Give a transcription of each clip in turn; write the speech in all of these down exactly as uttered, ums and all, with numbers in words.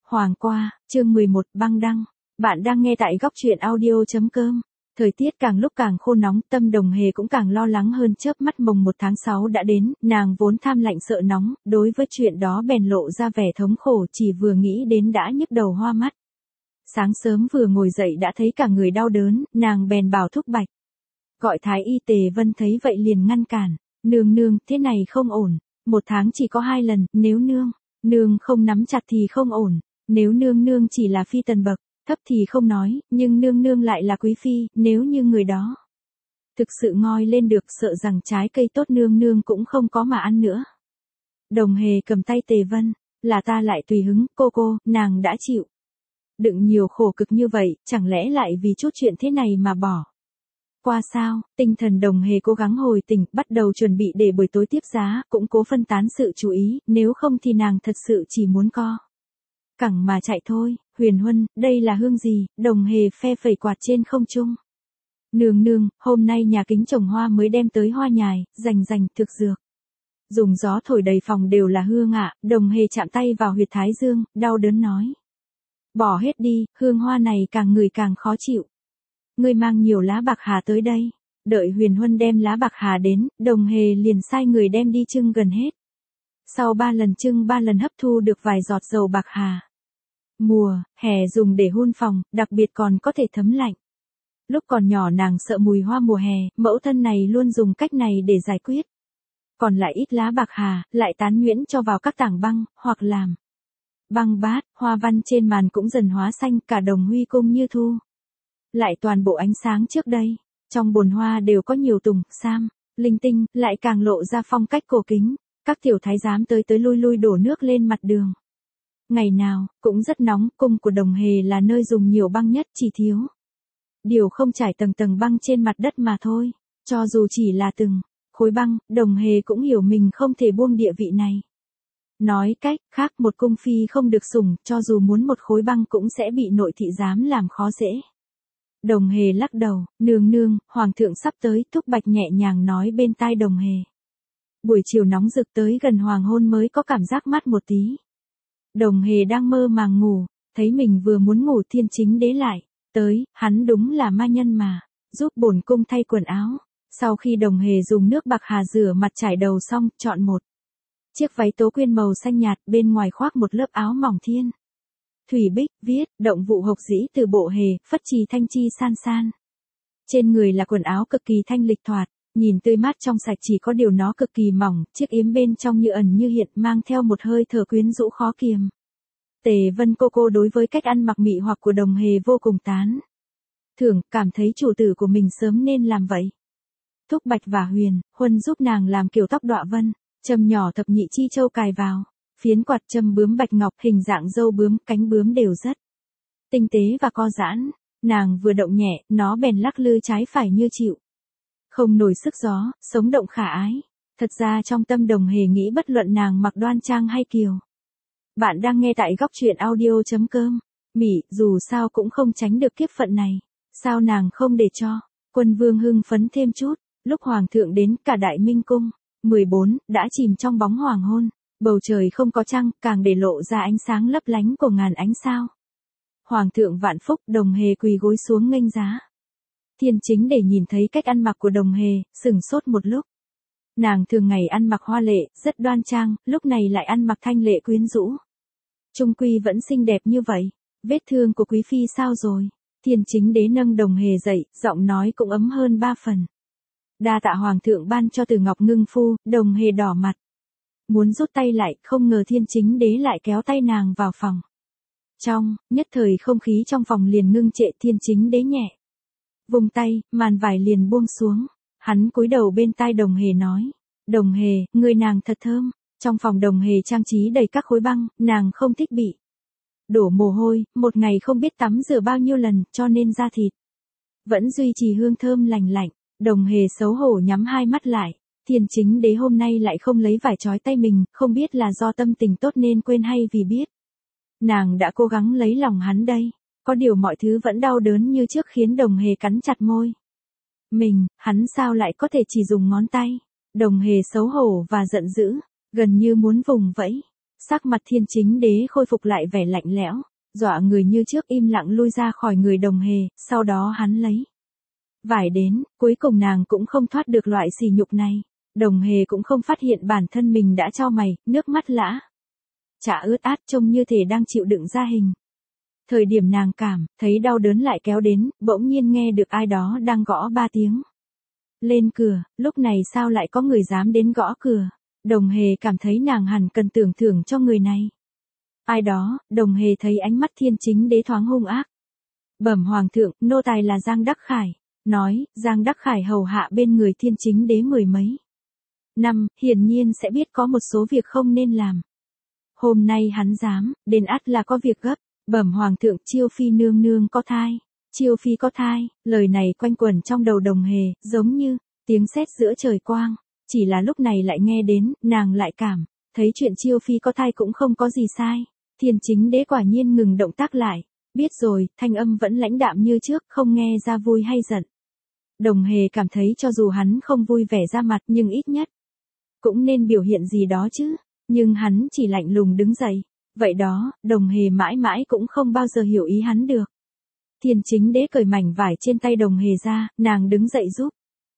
Hoàng qua, chương mười một, băng đăng. Bạn đang nghe tại góc truyện audio chấm com. Thời tiết càng lúc càng khô nóng, Tâm Đồng Hề cũng càng lo lắng hơn. Chớp mắt mồng một tháng sáu đã đến, nàng vốn tham lạnh sợ nóng, đối với chuyện đó bèn lộ ra vẻ thống khổ, chỉ vừa nghĩ đến đã nhức đầu hoa mắt. Sáng sớm vừa ngồi dậy đã thấy cả người đau đớn, nàng bèn bảo Thúc Bạch. Gọi Thái Y Tề Vân thấy vậy liền ngăn cản. Nương nương, thế này không ổn. Một tháng chỉ có hai lần, nếu nương, nương không nắm chặt thì không ổn. Nếu nương nương chỉ là phi tần bậc thấp thì không nói, nhưng nương nương lại là quý phi, nếu như người đó thực sự ngoi lên được, sợ rằng trái cây tốt nương nương cũng không có mà ăn nữa. Đồng Hề cầm tay Tề Vân, là ta lại tùy hứng, cô cô, nàng đã chịu đựng nhiều khổ cực như vậy, chẳng lẽ lại vì chút chuyện thế này mà bỏ qua sao? Tinh thần Đồng Hề cố gắng hồi tỉnh, bắt đầu chuẩn bị để buổi tối tiếp giá, cũng cố phân tán sự chú ý, nếu không thì nàng thật sự chỉ muốn co cẳng mà chạy thôi. Huyền Huân, đây là hương gì? Đồng Hề phe phẩy quạt trên không trung. Nương nương, hôm nay nhà kính trồng hoa mới đem tới hoa nhài, rành rành, thực dược. Dùng gió thổi đầy phòng đều là hương ạ. Đồng Hề chạm tay vào huyệt thái dương, đau đớn nói. Bỏ hết đi, hương hoa này càng ngửi càng khó chịu. Ngươi mang nhiều lá bạc hà tới đây. Đợi Huyền Huân đem lá bạc hà đến, Đồng Hề liền sai người đem đi chưng gần hết. Sau ba lần chưng ba lần hấp thu được vài giọt dầu bạc hà. Mùa, hè dùng để hun phòng, đặc biệt còn có thể thấm lạnh. Lúc còn nhỏ nàng sợ mùi hoa mùa hè, mẫu thân này luôn dùng cách này để giải quyết. Còn lại ít lá bạc hà, lại tán nhuyễn cho vào các tảng băng, hoặc làm băng bát, hoa văn trên màn cũng dần hóa xanh, cả Đồng Huy cung như thu lại toàn bộ ánh sáng trước đây. Trong bồn hoa đều có nhiều tùng, sam, linh tinh, lại càng lộ ra phong cách cổ kính. Các tiểu thái giám tới tới lui lui đổ nước lên mặt đường. Ngày nào, cũng rất nóng, cung của Đồng Hề là nơi dùng nhiều băng nhất, chỉ thiếu điều không trải tầng tầng băng trên mặt đất mà thôi. Cho dù chỉ là từng khối băng, Đồng Hề cũng hiểu mình không thể buông địa vị này. Nói cách khác, một cung phi không được sủng, cho dù muốn một khối băng cũng sẽ bị nội thị giám làm khó dễ. Đồng Hề lắc đầu, nương nương, hoàng thượng sắp tới. Thúc Bạch nhẹ nhàng nói bên tai Đồng Hề. Buổi chiều nóng rực tới gần hoàng hôn mới có cảm giác mát một tí. Đồng Hề đang mơ màng ngủ, thấy mình vừa muốn ngủ Thiên Chính Đế lại tới, hắn đúng là ma nhân mà, giúp bổn cung thay quần áo. Sau khi Đồng Hề dùng nước bạc hà rửa mặt trải đầu xong, chọn một chiếc váy tố quyên màu xanh nhạt, bên ngoài khoác một lớp áo mỏng thiên thủy bích, viết động vụ hộc dĩ từ bộ Hề, phất trì thanh chi san san. Trên người là quần áo cực kỳ thanh lịch thoạt, nhìn tươi mát trong sạch, chỉ có điều nó cực kỳ mỏng, chiếc yếm bên trong như ẩn như hiện, mang theo một hơi thở quyến rũ khó kiềm. Tề Vân cô cô đối với cách ăn mặc mị hoặc của Đồng Hề vô cùng tán thưởng, cảm thấy chủ tử của mình sớm nên làm vậy. Thúc Bạch và Huyền Huân giúp nàng làm kiểu tóc đọa vân, châm nhỏ thập nhị chi châu cài vào, phiến quạt châm bướm bạch ngọc, hình dạng dâu bướm, cánh bướm đều rất tinh tế và co giãn. Nàng vừa động nhẹ, nó bèn lắc lư trái phải như chịu không nổi sức gió, sống động khả ái. Thật ra trong tâm Đồng Hề nghĩ bất luận nàng mặc đoan trang hay kiều. Bạn đang nghe tại góc truyện audio chấm com. Mỉ, dù sao cũng không tránh được kiếp phận này. Sao nàng không để cho Quân Vương hưng phấn thêm chút. Lúc hoàng thượng đến, cả Đại Minh cung mười bốn đã chìm trong bóng hoàng hôn. Bầu trời không có trăng, càng để lộ ra ánh sáng lấp lánh của ngàn ánh sao. Hoàng thượng vạn phúc, Đồng Hề quỳ gối xuống nghênh giá. Thiên Chính để nhìn thấy cách ăn mặc của Đồng Hề, sửng sốt một lúc. Nàng thường ngày ăn mặc hoa lệ, rất đoan trang, lúc này lại ăn mặc thanh lệ quyến rũ. Trung quy vẫn xinh đẹp như vậy. Vết thương của quý phi sao rồi? Thiên Chính Đế nâng Đồng Hề dậy, giọng nói cũng ấm hơn ba phần. Đa tạ hoàng thượng ban cho Từ Ngọc Ngưng Phu. Đồng Hề đỏ mặt, muốn rút tay lại, không ngờ Thiên Chính Đế lại kéo tay nàng vào phòng. Trong nhất thời không khí trong phòng liền ngưng trệ. Thiên Chính Đế nhẹ vung tay, màn vải liền buông xuống. Hắn cúi đầu bên tai Đồng Hề nói. Đồng Hề, người nàng thật thơm. Trong phòng Đồng Hề trang trí đầy các khối băng, nàng không thích bị đổ mồ hôi, một ngày không biết tắm rửa bao nhiêu lần, cho nên da thịt vẫn duy trì hương thơm lành lạnh. Đồng Hề xấu hổ nhắm hai mắt lại. Thiên Chính Đế hôm nay lại không lấy vải trói tay mình, không biết là do tâm tình tốt nên quên hay vì biết nàng đã cố gắng lấy lòng hắn đây. Có điều mọi thứ vẫn đau đớn như trước khiến Đồng Hề cắn chặt môi. Mình, hắn sao lại có thể chỉ dùng ngón tay? Đồng Hề xấu hổ và giận dữ, gần như muốn vùng vẫy. Sắc mặt Thiên Chính Đế khôi phục lại vẻ lạnh lẽo, dọa người như trước im lặng lui ra khỏi người Đồng Hề, sau đó hắn lấy vải đến, cuối cùng nàng cũng không thoát được loại sỉ nhục này. Đồng Hề cũng không phát hiện bản thân mình đã chau mày, nước mắt lã chả ướt át trông như thể đang chịu đựng ra hình. Thời điểm nàng cảm thấy đau đớn lại kéo đến, bỗng nhiên nghe được ai đó đang gõ ba tiếng lên cửa, lúc này sao lại có người dám đến gõ cửa. Đồng Hề cảm thấy nàng hẳn cần tưởng thưởng cho người này. Ai đó, Đồng Hề thấy ánh mắt Thiên Chính Đế thoáng hung ác. Bẩm hoàng thượng, nô tài là Giang Đắc Khải. Nói, Giang Đắc Khải hầu hạ bên người Thiên Chính Đế mười mấy năm, hiển nhiên sẽ biết có một số việc không nên làm. Hôm nay hắn dám, đến ắt là có việc gấp. Bẩm hoàng thượng, Chiêu Phi nương nương có thai. Chiêu Phi có thai, lời này quanh quẩn trong đầu Đồng Hề, giống như tiếng sét giữa trời quang. Chỉ là lúc này lại nghe đến, nàng lại cảm thấy chuyện Chiêu Phi có thai cũng không có gì sai. Thiên Chính Đế quả nhiên ngừng động tác lại. Biết rồi, thanh âm vẫn lãnh đạm như trước, không nghe ra vui hay giận. Đồng Hề cảm thấy cho dù hắn không vui vẻ ra mặt nhưng ít nhất cũng nên biểu hiện gì đó chứ. Nhưng hắn chỉ lạnh lùng đứng dậy. Vậy đó, Đồng Hề mãi mãi cũng không bao giờ hiểu ý hắn được. Thiên Chính Đế cởi mảnh vải trên tay Đồng Hề ra, nàng đứng dậy giúp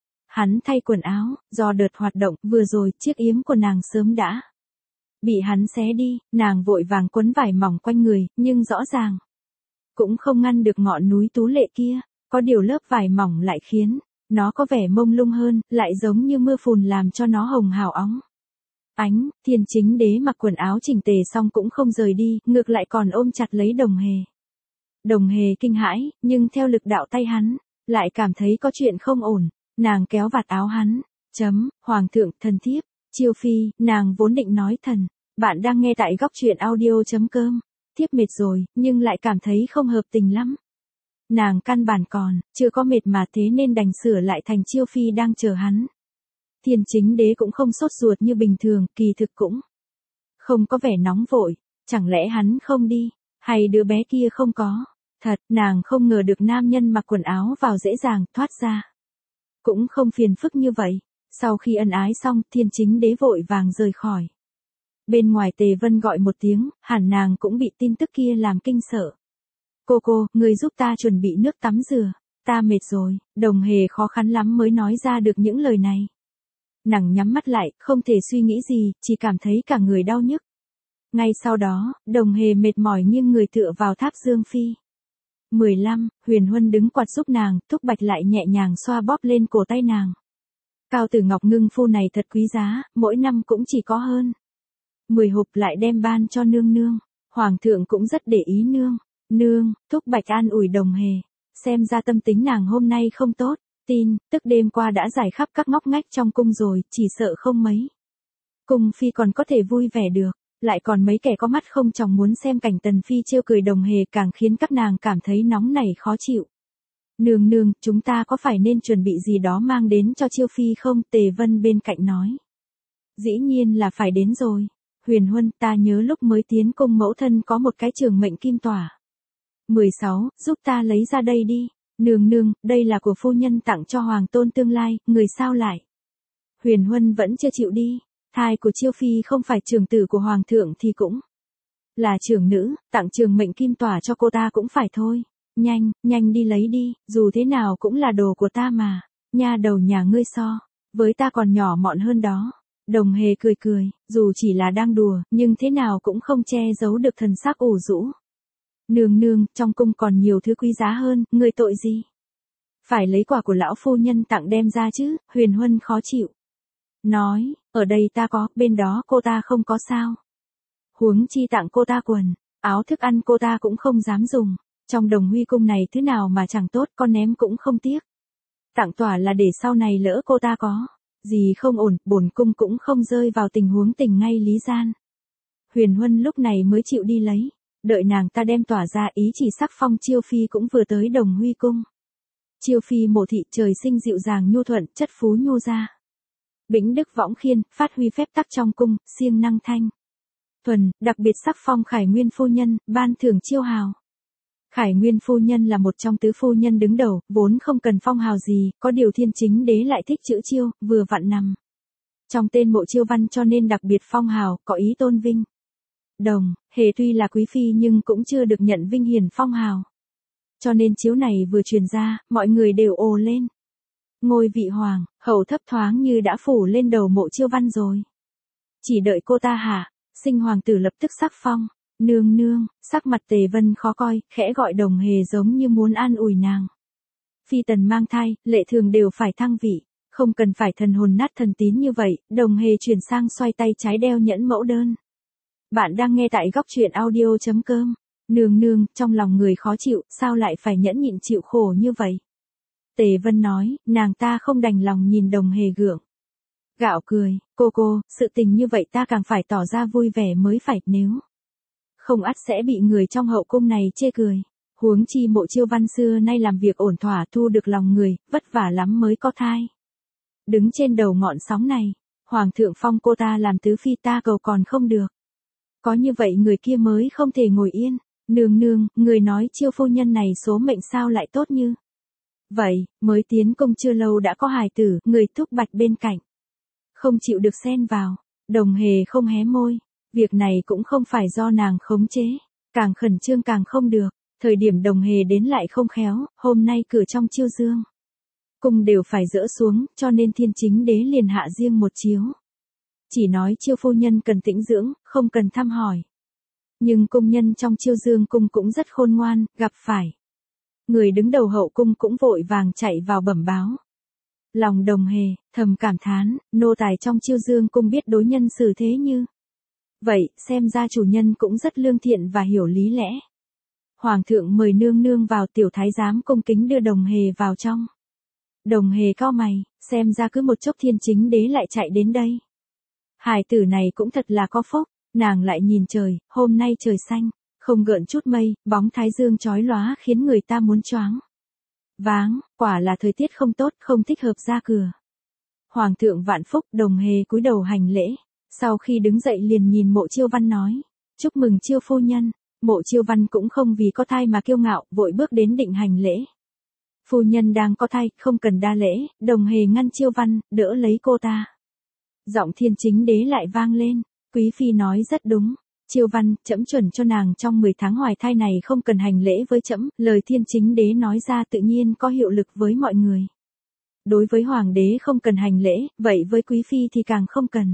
hắn thay quần áo. Do đợt hoạt động vừa rồi, chiếc yếm của nàng sớm đã bị hắn xé đi. Nàng vội vàng quấn vải mỏng quanh người, nhưng rõ ràng cũng không ngăn được ngọn núi tú lệ kia. Có điều lớp vải mỏng lại khiến nó có vẻ mông lung hơn, lại giống như mưa phùn làm cho nó hồng hào óng ánh. Thiên Chính Đế mặc quần áo chỉnh tề xong cũng không rời đi, ngược lại còn ôm chặt lấy Đồng Hề. Đồng Hề kinh hãi, nhưng theo lực đạo tay hắn, lại cảm thấy có chuyện không ổn. Nàng kéo vạt áo hắn. Chấm, hoàng thượng, thần thiếp, Chiêu Phi, nàng vốn định nói thần. Bạn đang nghe tại góc truyện audio.com. Thiếp mệt rồi, nhưng lại cảm thấy không hợp tình lắm. Nàng căn bản còn chưa có mệt mà, thế nên đành sửa lại thành Chiêu Phi đang chờ hắn. Thiên Chính Đế cũng không sốt ruột như bình thường, kỳ thực cũng không có vẻ nóng vội. Chẳng lẽ hắn không đi, hay đứa bé kia không có? Thật, nàng không ngờ được nam nhân mặc quần áo vào dễ dàng thoát ra cũng không phiền phức như vậy. Sau khi ân ái xong, Thiên Chính Đế vội vàng rời khỏi. Bên ngoài Tề Vân gọi một tiếng, hẳn nàng cũng bị tin tức kia làm kinh sợ. Cô cô, người giúp ta chuẩn bị nước tắm rửa, ta mệt rồi. Đồng Hề khó khăn lắm mới nói ra được những lời này. Nàng nhắm mắt lại, không thể suy nghĩ gì, chỉ cảm thấy cả người đau nhức. Ngay sau đó, Đồng Hề mệt mỏi nghiêng người tựa vào tháp Dương Phi. mười lăm, Huyền Huân đứng quạt giúp nàng, Thúc Bạch lại nhẹ nhàng xoa bóp lên cổ tay nàng. Cao tử ngọc ngưng phu này thật quý giá, mỗi năm cũng chỉ có hơn mười hộp, lại đem ban cho nương nương. Hoàng thượng cũng rất để ý nương. Nương, Thúc Bạch an ủi Đồng Hề. Xem ra tâm tính nàng hôm nay không tốt. Tin, tức đêm qua đã giải khắp các ngóc ngách trong cung rồi, chỉ sợ không mấy cung phi còn có thể vui vẻ được. Lại còn mấy kẻ có mắt không tròng muốn xem cảnh Tần Phi trêu cười Đồng Hề, càng khiến các nàng cảm thấy nóng nảy khó chịu. Nương nương, chúng ta có phải nên chuẩn bị gì đó mang đến cho Chiêu Phi không? Tề Vân bên cạnh nói. Dĩ nhiên là phải đến rồi. Huyền Huân, ta nhớ lúc mới tiến cung mẫu thân có một cái trường mệnh kim tỏa. mười sáu, giúp ta lấy ra đây đi. Nương nương, đây là của phu nhân tặng cho hoàng tôn tương lai, người sao lại? Huyền Huân vẫn chưa chịu đi. Thai của Chiêu Phi không phải trưởng tử của hoàng thượng thì cũng là trưởng nữ, tặng trường mệnh kim tỏa cho cô ta cũng phải thôi. Nhanh, nhanh đi lấy đi, dù thế nào cũng là đồ của ta mà. Nha đầu nhà ngươi so với ta còn nhỏ mọn hơn đó. Đồng Hề cười cười, dù chỉ là đang đùa, nhưng thế nào cũng không che giấu được thần sắc ủ rũ. Nương nương, trong cung còn nhiều thứ quý giá hơn, ngươi tội gì? Phải lấy quà của lão phu nhân tặng đem ra chứ? Huyền Huân khó chịu. Nói, ở đây ta có, bên đó cô ta không có sao. Huống chi tặng cô ta quần, áo thức ăn cô ta cũng không dám dùng. Trong Đồng Huy cung này thứ nào mà chẳng tốt, con ném cũng không tiếc. Tặng tỏa là để sau này lỡ cô ta có gì không ổn, bổn cung cũng không rơi vào tình huống tình ngay lý gian. Huyền Huân lúc này mới chịu đi lấy. Đợi nàng ta đem tỏa ra, ý chỉ sắc phong Chiêu Phi cũng vừa tới Đồng Huy cung. Chiêu Phi mộ thị trời sinh dịu dàng nhu thuận, chất phú nhu gia. Bỉnh đức võng khiên, phát huy phép tắc trong cung, siêng năng thanh thuần, đặc biệt sắc phong Khải Nguyên phu nhân, ban thưởng chiêu hào. Khải Nguyên phu nhân là một trong tứ phu nhân đứng đầu, vốn không cần phong hào gì, có điều Thiên Chính Đế lại thích chữ Chiêu, vừa vặn nằm trong tên mộ Chiêu văn cho nên đặc biệt phong hào, có ý tôn vinh. Đồng Hề tuy là quý phi nhưng cũng chưa được nhận vinh hiển phong hào. Cho nên chiếu này vừa truyền ra, mọi người đều ồ lên. Ngôi vị hoàng, hậu thấp thoáng như đã phủ lên đầu Mộ Chiêu Văn rồi. Chỉ đợi cô ta hạ, sinh hoàng tử lập tức sắc phong. Nương nương, sắc mặt Tề Vân khó coi, khẽ gọi Đồng Hề giống như muốn an ủi nàng. Phi tần mang thai, lệ thường đều phải thăng vị, không cần phải thần hồn nát thần tín như vậy. Đồng Hề chuyển sang xoay tay trái đeo nhẫn mẫu đơn. Bạn đang nghe tại góc truyện audio chấm com. Nương nương, trong lòng người khó chịu, sao lại phải nhẫn nhịn chịu khổ như vậy? Tề Vân nói, nàng ta không đành lòng nhìn Đồng Hề gượng. Gạo cười, cô cô, sự tình như vậy ta càng phải tỏ ra vui vẻ mới phải, nếu không ắt sẽ bị người trong hậu cung này chê cười. Huống chi Mộ Chiêu Văn xưa nay làm việc ổn thỏa thu được lòng người, vất vả lắm mới có thai. Đứng trên đầu ngọn sóng này, Hoàng thượng phong cô ta làm tứ phi ta cầu còn không được. Có như vậy người kia mới không thể ngồi yên. Nương nương, người nói Chiêu phu nhân này số mệnh sao lại tốt như vậy, mới tiến cung chưa lâu đã có hài tử, người thúc bạch bên cạnh. Không chịu được xen vào, Đồng Hề không hé môi. Việc này cũng không phải do nàng khống chế, càng khẩn trương càng không được. Thời điểm Đồng Hề đến lại không khéo, hôm nay cửa trong Chiêu Dương cung đều phải dỡ xuống, cho nên Thiên Chính Đế liền hạ riêng một chiếu. Chỉ nói Chiêu phu nhân cần tĩnh dưỡng, không cần thăm hỏi. Nhưng cung nhân trong Chiêu Dương cung cũng rất khôn ngoan, gặp phải người đứng đầu hậu cung cũng vội vàng chạy vào bẩm báo. Lòng Đồng Hề thầm cảm thán, nô tài trong Chiêu Dương cung biết đối nhân xử thế như vậy, xem ra chủ nhân cũng rất lương thiện và hiểu lý lẽ. Hoàng thượng mời nương nương vào, tiểu thái giám cung kính đưa Đồng Hề vào trong. Đồng Hề cau mày, xem ra cứ một chốc Thiên Chính Đế lại chạy đến đây. Hài tử này cũng thật là có phúc. Nàng lại nhìn trời, hôm nay trời xanh, không gợn chút mây, bóng thái dương chói lóa khiến người ta muốn choáng váng, quả là thời tiết không tốt, không thích hợp ra cửa. Hoàng thượng vạn phúc. Đồng Hề cúi đầu hành lễ, sau khi đứng dậy liền nhìn Mộ Chiêu Văn nói, chúc mừng Chiêu phu nhân. Mộ Chiêu Văn cũng không vì có thai mà kiêu ngạo, vội bước đến định hành lễ. Phu nhân đang có thai, không cần đa lễ. Đồng Hề ngăn Chiêu Văn, đỡ lấy cô ta. Giọng Thiên Chính Đế lại vang lên, quý phi nói rất đúng. Chiêu Văn, trẫm chuẩn cho nàng trong mười tháng hoài thai này không cần hành lễ với trẫm. Lời Thiên Chính Đế nói ra tự nhiên có hiệu lực với mọi người. Đối với hoàng đế không cần hành lễ, vậy với quý phi thì càng không cần.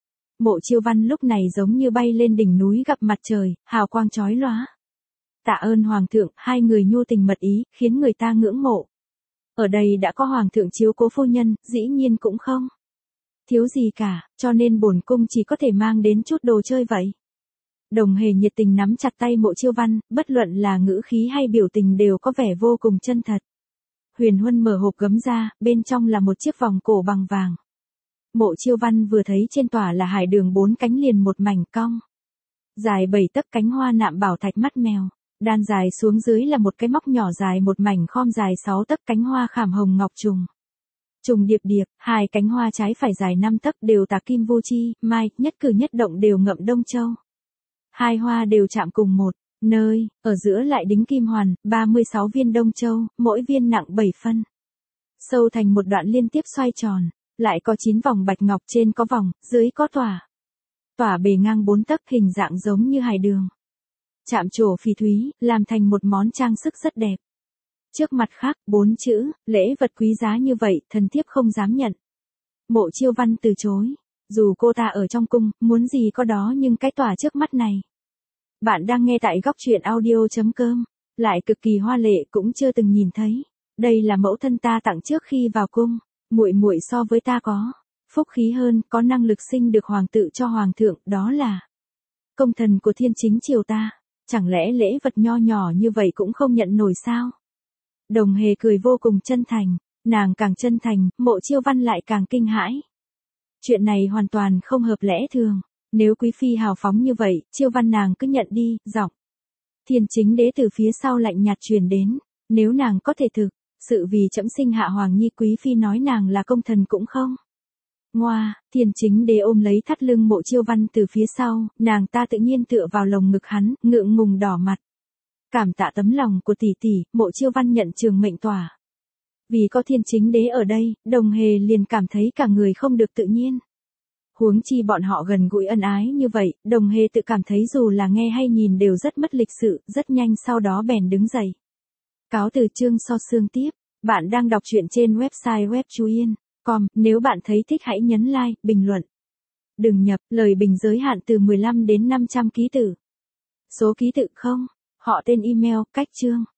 Mộ Chiêu Văn lúc này giống như bay lên đỉnh núi gặp mặt trời, hào quang chói lóa. Tạ ơn hoàng thượng, hai người nhu tình mật ý, khiến người ta ngưỡng mộ. Ở đây đã có hoàng thượng chiếu cố phu nhân, dĩ nhiên cũng không thiếu gì cả, cho nên bổn cung chỉ có thể mang đến chút đồ chơi vậy. Đồng Hề nhiệt tình nắm chặt tay Mộ Chiêu Văn, bất luận là ngữ khí hay biểu tình đều có vẻ vô cùng chân thật. Huyền Huân mở hộp gấm ra, bên trong là một chiếc vòng cổ bằng vàng. Mộ Chiêu Văn vừa thấy trên tòa là hải đường bốn cánh liền một mảnh cong. Dài bảy tấc cánh hoa nạm bảo thạch mắt mèo, đan dài xuống dưới là một cái móc nhỏ dài một mảnh khom dài sáu tấc cánh hoa khảm hồng ngọc trùng. Trùng điệp điệp, hai cánh hoa trái phải dài năm tấc đều tạc kim vô chi, mai, nhất cử nhất động đều ngậm đông châu. Hai hoa đều chạm cùng một nơi, ở giữa lại đính kim hoàn, ba mươi sáu viên đông châu, mỗi viên nặng bảy phân. Sâu thành một đoạn liên tiếp xoay tròn, lại có chín vòng bạch ngọc, trên có vòng, dưới có tỏa. Tỏa bề ngang bốn tấc, hình dạng giống như hải đường. Chạm trổ phỉ thúy, làm thành một món trang sức rất đẹp. Trước mặt khác, bốn chữ, lễ vật quý giá như vậy, thần thiếp không dám nhận. Mộ Chiêu Văn từ chối. Dù cô ta ở trong cung, muốn gì có đó, nhưng cái tỏa trước mắt này. Bạn đang nghe tại góc truyện audio chấm com. Lại cực kỳ hoa lệ, cũng chưa từng nhìn thấy. Đây là mẫu thân ta tặng trước khi vào cung. Muội muội so với ta có phúc khí hơn, có năng lực sinh được hoàng tự cho hoàng thượng, đó là công thần của thiên chính triều ta. Chẳng lẽ lễ vật nho nhỏ như vậy cũng không nhận nổi sao? Đồng Hề cười vô cùng chân thành, nàng càng chân thành, Mộ Chiêu Văn lại càng kinh hãi. Chuyện này hoàn toàn không hợp lẽ thường, nếu quý phi hào phóng như vậy, Chiêu Văn nàng cứ nhận đi. Giọng Thiên Chính Đế từ phía sau lạnh nhạt truyền đến, nếu nàng có thể thực sự vì trẫm sinh hạ hoàng nhi, quý phi nói nàng là công thần cũng không. Ngoa, Thiên Chính Đế ôm lấy thắt lưng Mộ Chiêu Văn từ phía sau, nàng ta tự nhiên tựa vào lồng ngực hắn, ngượng ngùng đỏ mặt. Cảm tạ tấm lòng của tỷ tỷ, Mộ Chiêu Văn nhận trường mệnh tỏa. Vì có Thiên Chính Đế ở đây, Đồng Hề liền cảm thấy cả người không được tự nhiên. Huống chi bọn họ gần gũi ân ái như vậy, Đồng Hề tự cảm thấy dù là nghe hay nhìn đều rất mất lịch sự, rất nhanh sau đó bèn đứng dậy. Cáo từ chương so xương tiếp. Bạn đang đọc truyện trên website web chuyen chấm com, nếu bạn thấy thích hãy nhấn like, bình luận. Đừng nhập, lời bình giới hạn từ mười lăm đến năm trăm ký tự. Số ký tự không, họ tên email, cách chương.